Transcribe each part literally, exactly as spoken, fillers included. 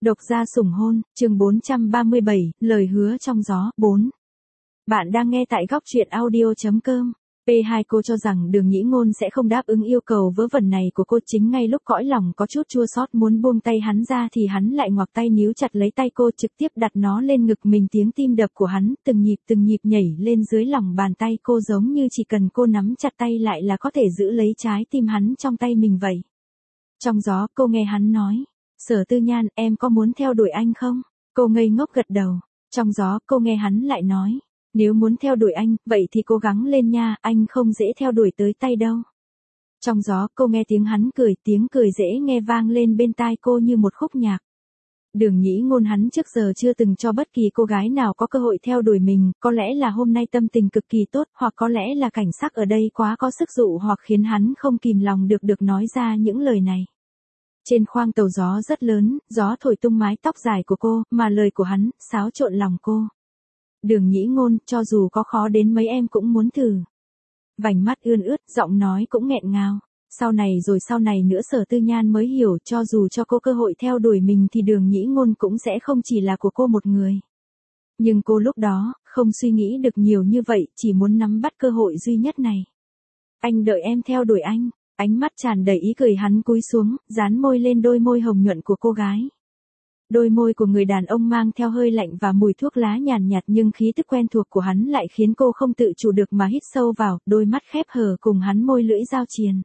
Độc gia sủng hôn, chương bốn trăm ba mươi bảy, lời hứa trong gió, bốn. Bạn đang nghe tại góc truyện audio chấm com. pê hai Cô cho rằng Đường Nhĩ Ngôn sẽ không đáp ứng yêu cầu vớ vẩn này của cô, chính ngay lúc cõi lòng có chút chua xót muốn buông tay hắn ra thì hắn lại ngoặc tay níu chặt lấy tay cô, trực tiếp đặt nó lên ngực mình. Tiếng tim đập của hắn từng nhịp từng nhịp nhảy lên dưới lòng bàn tay cô, giống như chỉ cần cô nắm chặt tay lại là có thể giữ lấy trái tim hắn trong tay mình vậy. Trong gió, cô nghe hắn nói. Sở Tư Nhan, em có muốn theo đuổi anh không? Cô ngây ngốc gật đầu. Trong gió, cô nghe hắn lại nói. Nếu muốn theo đuổi anh, vậy thì cố gắng lên nha, anh không dễ theo đuổi tới tay đâu. Trong gió, cô nghe tiếng hắn cười, tiếng cười dễ nghe vang lên bên tai cô như một khúc nhạc. Đường Nhĩ Ngôn hắn trước giờ chưa từng cho bất kỳ cô gái nào có cơ hội theo đuổi mình, có lẽ là hôm nay tâm tình cực kỳ tốt, hoặc có lẽ là cảnh sắc ở đây quá có sức dụ, hoặc khiến hắn không kìm lòng được được nói ra những lời này. Trên khoang tàu gió rất lớn, gió thổi tung mái tóc dài của cô, mà lời của hắn, xáo trộn lòng cô. Đường Nhĩ Ngôn, cho dù có khó đến mấy em cũng muốn thử. Vành mắt ươn ướt, giọng nói cũng nghẹn ngào. Sau này rồi sau này nữa Sở Tư Nhan mới hiểu, cho dù cho cô cơ hội theo đuổi mình thì Đường Nhĩ Ngôn cũng sẽ không chỉ là của cô một người. Nhưng cô lúc đó, không suy nghĩ được nhiều như vậy, chỉ muốn nắm bắt cơ hội duy nhất này. Anh đợi em theo đuổi anh. Ánh mắt tràn đầy ý cười, hắn cúi xuống, dán môi lên đôi môi hồng nhuận của cô gái. Đôi môi của người đàn ông mang theo hơi lạnh và mùi thuốc lá nhàn nhạt, nhưng khí tức quen thuộc của hắn lại khiến cô không tự chủ được mà hít sâu vào, đôi mắt khép hờ cùng hắn môi lưỡi giao triền.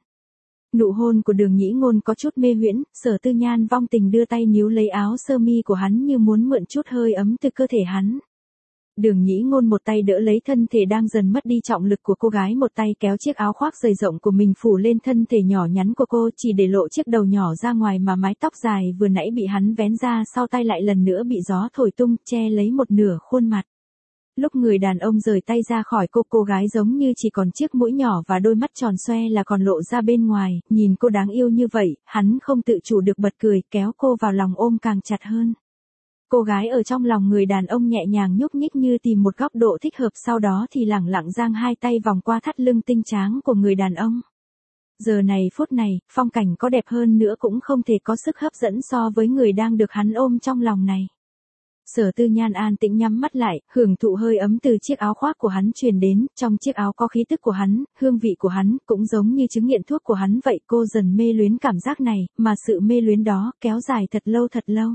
Nụ hôn của Đường Nhĩ Ngôn có chút mê huyễn, Sở Tư Nhan vong tình đưa tay níu lấy áo sơ mi của hắn như muốn mượn chút hơi ấm từ cơ thể hắn. Đường Nhĩ Ngôn một tay đỡ lấy thân thể đang dần mất đi trọng lực của cô gái, một tay kéo chiếc áo khoác dày rộng của mình phủ lên thân thể nhỏ nhắn của cô, chỉ để lộ chiếc đầu nhỏ ra ngoài mà mái tóc dài vừa nãy bị hắn vén ra sau tay lại lần nữa bị gió thổi tung, che lấy một nửa khuôn mặt. Lúc người đàn ông rời tay ra khỏi cô, cô gái giống như chỉ còn chiếc mũi nhỏ và đôi mắt tròn xoe là còn lộ ra bên ngoài, nhìn cô đáng yêu như vậy, hắn không tự chủ được bật cười, kéo cô vào lòng ôm càng chặt hơn. Cô gái ở trong lòng người đàn ông nhẹ nhàng nhúc nhích như tìm một góc độ thích hợp, sau đó thì lẳng lặng giang hai tay vòng qua thắt lưng tinh tráng của người đàn ông. Giờ này phút này, phong cảnh có đẹp hơn nữa cũng không thể có sức hấp dẫn so với người đang được hắn ôm trong lòng này. Sở Tư Nhan an tĩnh nhắm mắt lại, hưởng thụ hơi ấm từ chiếc áo khoác của hắn truyền đến, trong chiếc áo có khí tức của hắn, hương vị của hắn, cũng giống như chứng nghiện thuốc của hắn vậy. Cô dần mê luyến cảm giác này, mà sự mê luyến đó kéo dài thật lâu thật lâu.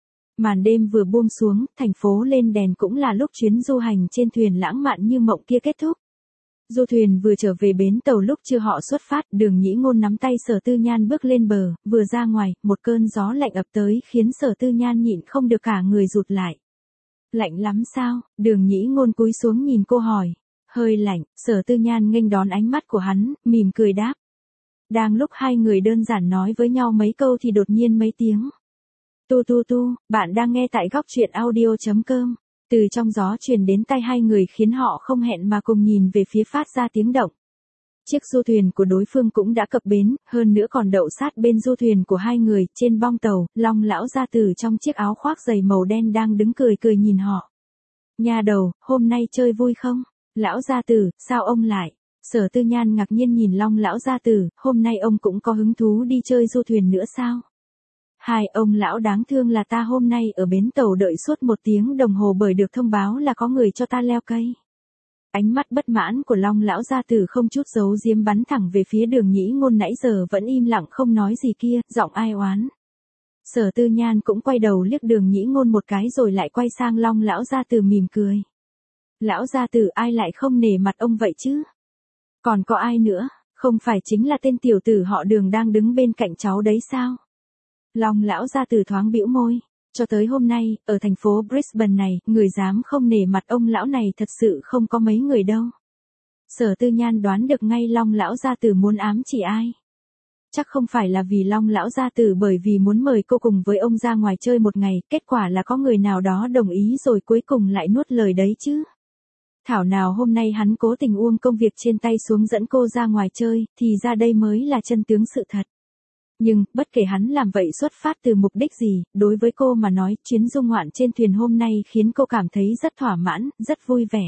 Màn đêm vừa buông xuống, thành phố lên đèn, cũng là lúc chuyến du hành trên thuyền lãng mạn như mộng kia kết thúc. Du thuyền vừa trở về bến tàu lúc chưa họ xuất phát, Đường Nhĩ Ngôn nắm tay Sở Tư Nhan bước lên bờ, vừa ra ngoài, một cơn gió lạnh ập tới khiến Sở Tư Nhan nhịn không được cả người rụt lại. Lạnh lắm sao? Đường Nhĩ Ngôn cúi xuống nhìn cô hỏi. Hơi lạnh, Sở Tư Nhan nghênh đón ánh mắt của hắn, mỉm cười đáp. Đang lúc hai người đơn giản nói với nhau mấy câu thì đột nhiên mấy tiếng. Tu tu tu, bạn đang nghe tại góc truyện audio chấm com. Từ trong gió truyền đến tai hai người khiến họ không hẹn mà cùng nhìn về phía phát ra tiếng động. Chiếc du thuyền của đối phương cũng đã cập bến, hơn nữa còn đậu sát bên du thuyền của hai người. Trên bong tàu, Long lão gia tử trong chiếc áo khoác dày màu đen đang đứng cười cười nhìn họ. Nha đầu, hôm nay chơi vui không? Lão gia tử, sao ông lại? Sở Tư Nhan ngạc nhiên nhìn Long lão gia tử, hôm nay ông cũng có hứng thú đi chơi du thuyền nữa sao? Hai ông lão đáng thương là ta hôm nay ở bến tàu đợi suốt một tiếng đồng hồ bởi được thông báo là có người cho ta leo cây. Ánh mắt bất mãn của Long lão gia tử không chút giấu giếm bắn thẳng về phía Đường Nhĩ Ngôn nãy giờ vẫn im lặng không nói gì kia, giọng ai oán. Sở Tư Nhan cũng quay đầu liếc Đường Nhĩ Ngôn một cái rồi lại quay sang Long lão gia tử mỉm cười. Lão gia tử, ai lại không nể mặt ông vậy chứ? Còn có ai nữa, không phải chính là tên tiểu tử họ Đường đang đứng bên cạnh cháu đấy sao? Long lão gia tử thoáng bĩu môi, cho tới hôm nay, ở thành phố Brisbane này, người dám không nể mặt ông lão này thật sự không có mấy người đâu. Sở Tư Nhan đoán được ngay Long lão gia tử muốn ám chỉ ai. Chắc không phải là vì Long lão gia tử bởi vì muốn mời cô cùng với ông ra ngoài chơi một ngày, kết quả là có người nào đó đồng ý rồi cuối cùng lại nuốt lời đấy chứ. Thảo nào hôm nay hắn cố tình buông công việc trên tay xuống dẫn cô ra ngoài chơi, thì ra đây mới là chân tướng sự thật. Nhưng, bất kể hắn làm vậy xuất phát từ mục đích gì, đối với cô mà nói, chuyến du ngoạn trên thuyền hôm nay khiến cô cảm thấy rất thỏa mãn, rất vui vẻ.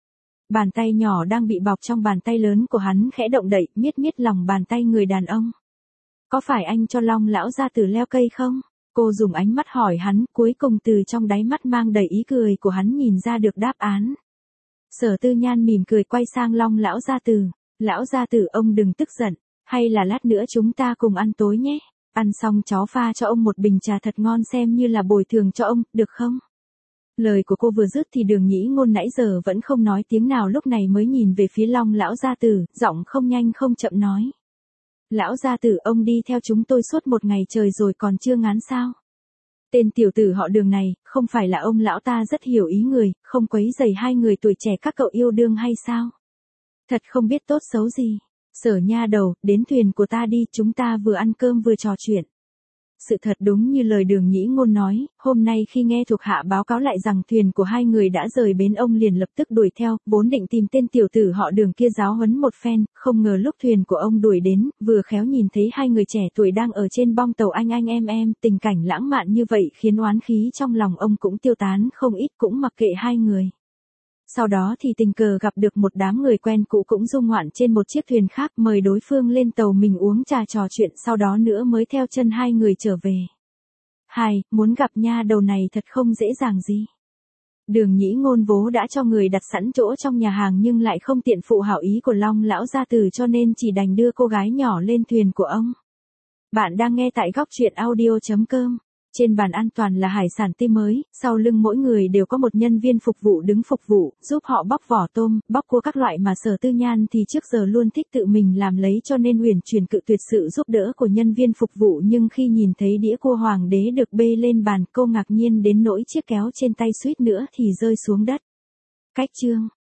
Bàn tay nhỏ đang bị bọc trong bàn tay lớn của hắn khẽ động đậy, miết miết lòng bàn tay người đàn ông. Có phải anh cho Long lão gia tử leo cây không? Cô dùng ánh mắt hỏi hắn, cuối cùng từ trong đáy mắt mang đầy ý cười của hắn nhìn ra được đáp án. Sở Tư Nhan mỉm cười quay sang Long lão gia tử. Lão gia tử, ông đừng tức giận, hay là lát nữa chúng ta cùng ăn tối nhé. Ăn xong cháu pha cho ông một bình trà thật ngon xem như là bồi thường cho ông, được không? Lời của cô vừa dứt thì Đường Nhĩ Ngôn nãy giờ vẫn không nói tiếng nào, lúc này mới nhìn về phía Long lão gia tử, giọng không nhanh không chậm nói. Lão gia tử, ông đi theo chúng tôi suốt một ngày trời rồi còn chưa ngán sao? Tên tiểu tử họ Đường này, không phải là ông lão ta rất hiểu ý người, không quấy rầy hai người tuổi trẻ các cậu yêu đương hay sao? Thật không biết tốt xấu gì. Sở nha đầu, đến thuyền của ta đi, chúng ta vừa ăn cơm vừa trò chuyện. Sự thật đúng như lời Đường Nhĩ Ngôn nói, hôm nay khi nghe thuộc hạ báo cáo lại rằng thuyền của hai người đã rời bến, ông liền lập tức đuổi theo, vốn định tìm tên tiểu tử họ Đường kia giáo huấn một phen, không ngờ lúc thuyền của ông đuổi đến, vừa khéo nhìn thấy hai người trẻ tuổi đang ở trên bong tàu anh anh em em, tình cảnh lãng mạn như vậy khiến oán khí trong lòng ông cũng tiêu tán không ít, cũng mặc kệ hai người. Sau đó thì tình cờ gặp được một đám người quen cũ cũng du ngoạn trên một chiếc thuyền khác, mời đối phương lên tàu mình uống trà trò chuyện, sau đó nữa mới theo chân hai người trở về. Hai, muốn gặp nha đầu này thật không dễ dàng gì. Đường Nhĩ Ngôn vốn đã cho người đặt sẵn chỗ trong nhà hàng nhưng lại không tiện phụ hảo ý của Long lão gia tử cho nên chỉ đành đưa cô gái nhỏ lên thuyền của ông. Bạn đang nghe tại góc truyện audio chấm com. Trên bàn ăn toàn là hải sản tươi mới, sau lưng mỗi người đều có một nhân viên phục vụ đứng phục vụ, giúp họ bóc vỏ tôm, bóc cua các loại mà Sở Tư Nhan thì trước giờ luôn thích tự mình làm lấy cho nên uyển chuyển cự tuyệt sự giúp đỡ của nhân viên phục vụ, nhưng khi nhìn thấy đĩa cua hoàng đế được bê lên bàn, cô ngạc nhiên đến nỗi chiếc kéo trên tay suýt nữa thì rơi xuống đất. Cách chương